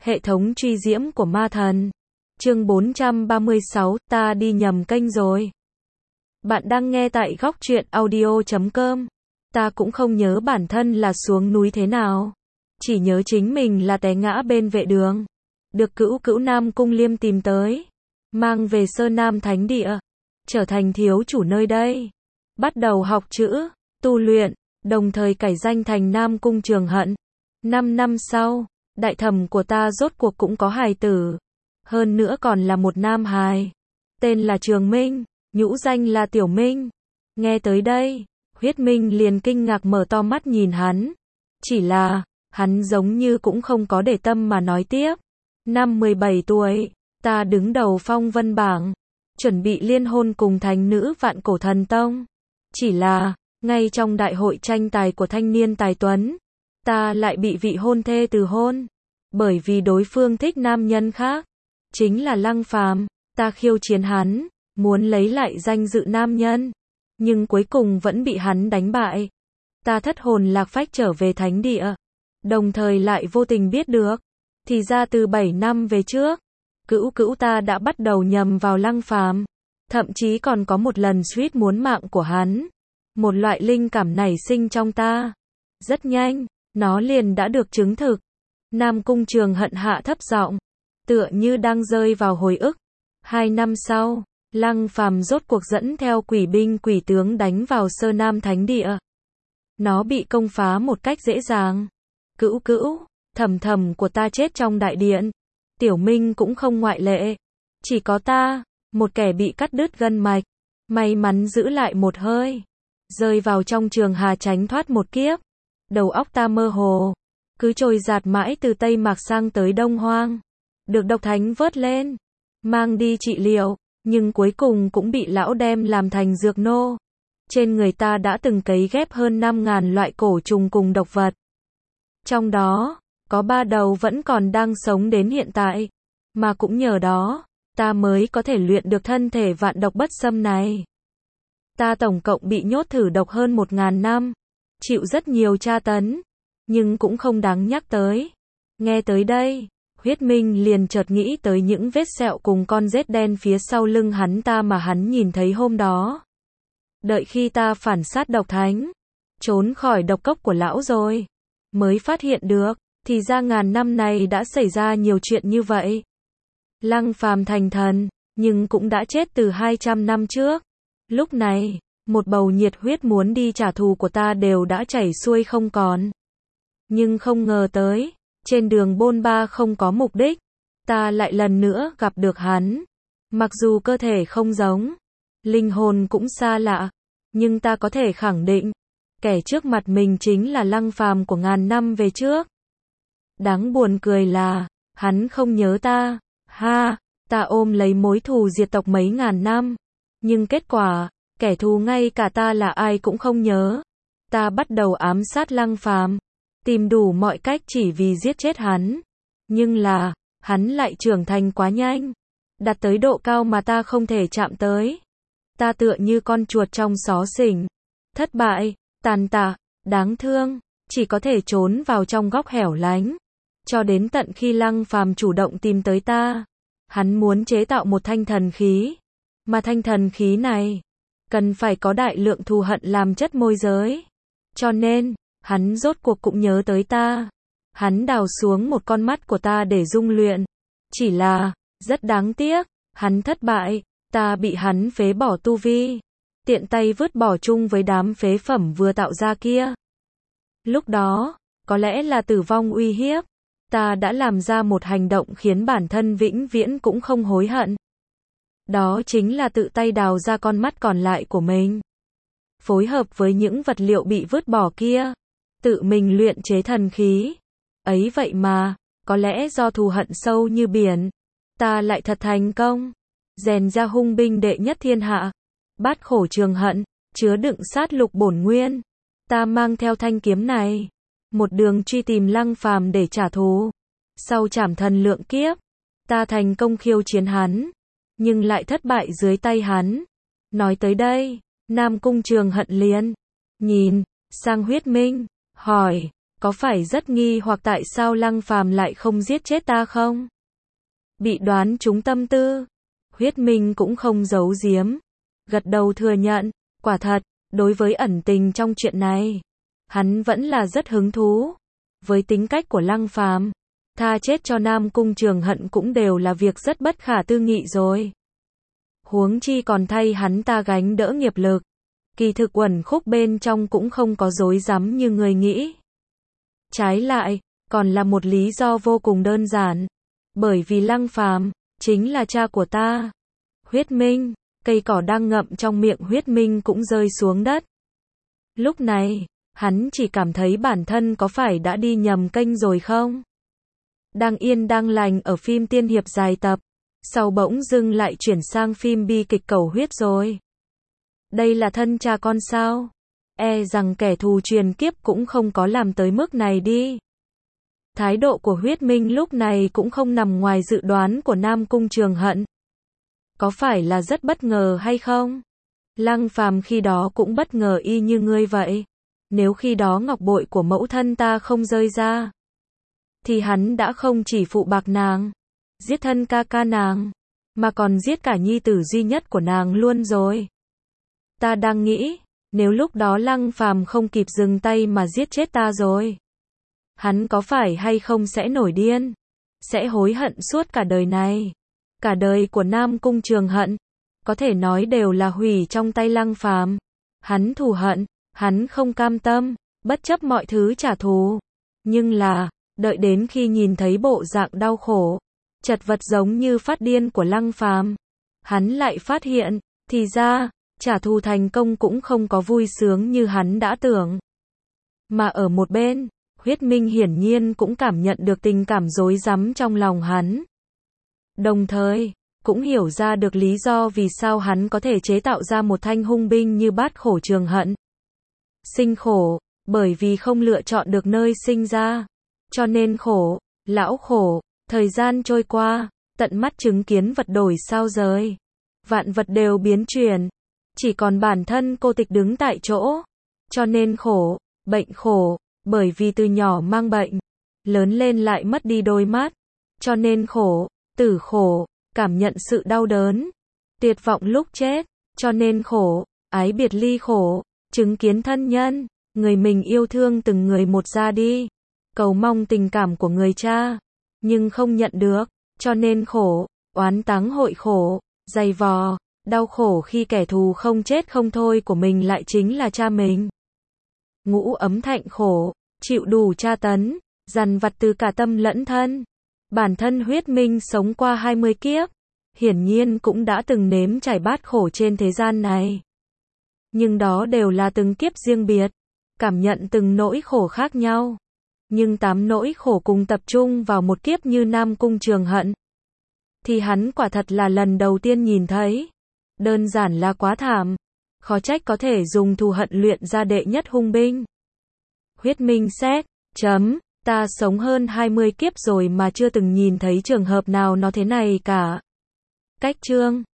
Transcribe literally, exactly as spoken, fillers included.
Hệ thống truy diễm của ma thần. Chương bốn trăm ba mươi sáu, ta đi nhầm kênh rồi. Bạn đang nghe tại góc truyện audio chấm com. Ta cũng không nhớ bản thân là xuống núi thế nào. Chỉ nhớ chính mình là té ngã bên vệ đường. Được cữu cữu Nam Cung Liêm tìm tới. Mang về Sơn Nam Thánh Địa. Trở thành thiếu chủ nơi đây. Bắt đầu học chữ, tu luyện, đồng thời cải danh thành Nam Cung Trường Hận. Năm năm sau, đại thẩm của ta rốt cuộc cũng có hài tử. Hơn nữa còn là một nam hài. Tên là Trường Minh, nhũ danh là Tiểu Minh. Nghe tới đây, Huyết Minh liền kinh ngạc mở to mắt nhìn hắn. Chỉ là, hắn giống như cũng không có để tâm mà nói tiếp. Năm mười bảy tuổi, ta đứng đầu phong vân bảng. Chuẩn bị liên hôn cùng thánh nữ Vạn Cổ Thần Tông. Chỉ là, ngay trong đại hội tranh tài của thanh niên tài tuấn, ta lại bị vị hôn thê từ hôn. Bởi vì đối phương thích nam nhân khác. Chính là Lăng Phàm. Ta khiêu chiến hắn, muốn lấy lại danh dự nam nhân. Nhưng cuối cùng vẫn bị hắn đánh bại. Ta thất hồn lạc phách trở về thánh địa. Đồng thời lại vô tình biết được. Thì ra từ bảy năm về trước, cữu cữu ta đã bắt đầu nhầm vào Lăng Phàm. Thậm chí còn có một lần suýt muốn mạng của hắn. Một loại linh cảm nảy sinh trong ta. Rất nhanh, nó liền đã được chứng thực. Nam Cung Trường Hận hạ thấp giọng, tựa như đang rơi vào hồi ức. Hai năm sau, Lăng Phàm rốt cuộc dẫn theo quỷ binh quỷ tướng đánh vào Sơn Nam Thánh Địa. Nó bị công phá một cách dễ dàng. Cữu cữu, thầm thầm của ta chết trong đại điện. Tiểu Minh cũng không ngoại lệ. Chỉ có ta, một kẻ bị cắt đứt gân mạch, may mắn giữ lại một hơi. Rơi vào trong trường hà tránh thoát một kiếp. Đầu óc ta mơ hồ. Cứ trôi giạt mãi từ Tây Mạc sang tới Đông Hoang. Được độc thánh vớt lên. Mang đi trị liệu. Nhưng cuối cùng cũng bị lão đem làm thành dược nô. Trên người ta đã từng cấy ghép hơn năm ngàn loại cổ trùng cùng độc vật. Trong đó, có ba đầu vẫn còn đang sống đến hiện tại. Mà cũng nhờ đó, ta mới có thể luyện được thân thể vạn độc bất xâm này. Ta tổng cộng bị nhốt thử độc hơn một ngàn năm. Chịu rất nhiều tra tấn. Nhưng cũng không đáng nhắc tới. Nghe tới đây, Huyết Minh liền chợt nghĩ tới những vết sẹo cùng con rết đen phía sau lưng hắn ta mà hắn nhìn thấy hôm đó. Đợi khi ta phản sát độc thánh, trốn khỏi độc cốc của lão rồi, mới phát hiện được, thì ra ngàn năm này đã xảy ra nhiều chuyện như vậy. Lăng Phàm thành thần, nhưng cũng đã chết từ hai trăm năm trước. Lúc này, một bầu nhiệt huyết muốn đi trả thù của ta đều đã chảy xuôi không còn. Nhưng không ngờ tới, trên đường bôn ba không có mục đích, ta lại lần nữa gặp được hắn. Mặc dù cơ thể không giống, linh hồn cũng xa lạ, nhưng ta có thể khẳng định, kẻ trước mặt mình chính là Lăng Phàm của ngàn năm về trước. Đáng buồn cười là, hắn không nhớ ta. Ha, ta ôm lấy mối thù diệt tộc mấy ngàn năm. Nhưng kết quả, kẻ thù ngay cả ta là ai cũng không nhớ. Ta bắt đầu ám sát Lăng Phàm, tìm đủ mọi cách chỉ vì giết chết hắn. Nhưng là, hắn lại trưởng thành quá nhanh, đạt tới độ cao mà ta không thể chạm tới. Ta tựa như con chuột trong xó xỉnh, thất bại, tàn tạ, đáng thương, chỉ có thể trốn vào trong góc hẻo lánh. Cho đến tận khi Lăng Phàm chủ động tìm tới ta, hắn muốn chế tạo một thanh thần khí. Mà thanh thần khí này, cần phải có đại lượng thù hận làm chất môi giới. Cho nên, hắn rốt cuộc cũng nhớ tới ta. Hắn đào xuống một con mắt của ta để dung luyện. Chỉ là, rất đáng tiếc, hắn thất bại, ta bị hắn phế bỏ tu vi. Tiện tay vứt bỏ chung với đám phế phẩm vừa tạo ra kia. Lúc đó, có lẽ là tử vong uy hiếp. Ta đã làm ra một hành động khiến bản thân vĩnh viễn cũng không hối hận. Đó chính là tự tay đào ra con mắt còn lại của mình. Phối hợp với những vật liệu bị vứt bỏ kia. Tự mình luyện chế thần khí. Ấy vậy mà, có lẽ do thù hận sâu như biển, ta lại thật thành công. Rèn ra hung binh đệ nhất thiên hạ. Bát khổ trường hận, chứa đựng sát lục bổn nguyên. Ta mang theo thanh kiếm này. Một đường truy tìm Lăng Phàm để trả thù. Sau trảm thần lượng kiếp, ta thành công khiêu chiến hắn. Nhưng lại thất bại dưới tay hắn. Nói tới đây, Nam Cung Trường Hận liền nhìn sang Huyết Minh, hỏi, có phải rất nghi hoặc tại sao Lăng Phàm lại không giết chết ta không? Bị đoán trúng tâm tư, Huyết Minh cũng không giấu giếm, gật đầu thừa nhận, quả thật, đối với ẩn tình trong chuyện này, hắn vẫn là rất hứng thú. Với tính cách của Lăng Phàm, tha chết cho Nam Cung Trường Hận cũng đều là việc rất bất khả tư nghị rồi. Huống chi còn thay hắn ta gánh đỡ nghiệp lực. Kỳ thực uẩn khúc bên trong cũng không có rối rắm như người nghĩ. Trái lại, còn là một lý do vô cùng đơn giản. Bởi vì Lăng Phàm chính là cha của ta. Huyết Minh, cây cỏ đang ngậm trong miệng Huyết Minh cũng rơi xuống đất. Lúc này, hắn chỉ cảm thấy bản thân có phải đã đi nhầm kênh rồi không? Đang yên đang lành ở phim tiên hiệp dài tập, sau bỗng dưng lại chuyển sang phim bi kịch cầu huyết rồi. Đây là thân cha con sao? E rằng kẻ thù truyền kiếp cũng không có làm tới mức này đi. Thái độ của Huyết Minh lúc này cũng không nằm ngoài dự đoán của Nam Cung Trường Hận. Có phải là rất bất ngờ hay không? Lăng Phàm khi đó cũng bất ngờ y như ngươi vậy. Nếu khi đó ngọc bội của mẫu thân ta không rơi ra, thì hắn đã không chỉ phụ bạc nàng, giết thân ca ca nàng, mà còn giết cả nhi tử duy nhất của nàng luôn rồi. Ta đang nghĩ, nếu lúc đó Lăng Phàm không kịp dừng tay mà giết chết ta rồi, hắn có phải hay không sẽ nổi điên, sẽ hối hận suốt cả đời này. Cả đời của Nam Cung Trường Hận, có thể nói đều là hủy trong tay Lăng Phàm. Hắn thù hận, hắn không cam tâm, bất chấp mọi thứ trả thù. Nhưng là, đợi đến khi nhìn thấy bộ dạng đau khổ, chật vật giống như phát điên của Lăng Phàm, hắn lại phát hiện, thì ra, trả thù thành công cũng không có vui sướng như hắn đã tưởng. Mà ở một bên, Huyết Minh hiển nhiên cũng cảm nhận được tình cảm rối rắm trong lòng hắn. Đồng thời, cũng hiểu ra được lý do vì sao hắn có thể chế tạo ra một thanh hung binh như Bát Khổ Trường Hận. Sinh khổ, bởi vì không lựa chọn được nơi sinh ra, cho nên khổ, lão khổ, thời gian trôi qua, tận mắt chứng kiến vật đổi sao rời. Vạn vật đều biến chuyển, chỉ còn bản thân cô tịch đứng tại chỗ, cho nên khổ, bệnh khổ, bởi vì từ nhỏ mang bệnh, lớn lên lại mất đi đôi mắt, cho nên khổ, tử khổ, cảm nhận sự đau đớn, tuyệt vọng lúc chết, cho nên khổ, ái biệt ly khổ, chứng kiến thân nhân, người mình yêu thương từng người một ra đi, cầu mong tình cảm của người cha, nhưng không nhận được, cho nên khổ, oán táng hội khổ, dày vò, đau khổ khi kẻ thù không chết không thôi của mình lại chính là cha mình. Ngũ ấm thạnh khổ, chịu đủ tra tấn, dằn vặt từ cả tâm lẫn thân. Bản thân Huyết Minh sống qua hai mươi kiếp, hiển nhiên cũng đã từng nếm trải bát khổ trên thế gian này. Nhưng đó đều là từng kiếp riêng biệt, cảm nhận từng nỗi khổ khác nhau. Nhưng tám nỗi khổ cùng tập trung vào một kiếp như Nam Cung Trường Hận, thì hắn quả thật là lần đầu tiên nhìn thấy. Đơn giản là quá thảm, khó trách có thể dùng thù hận luyện ra đệ nhất hung binh. Huyết Minh xét, chấm, ta sống hơn hai mươi kiếp rồi mà chưa từng nhìn thấy trường hợp nào nó thế này cả. Cách chương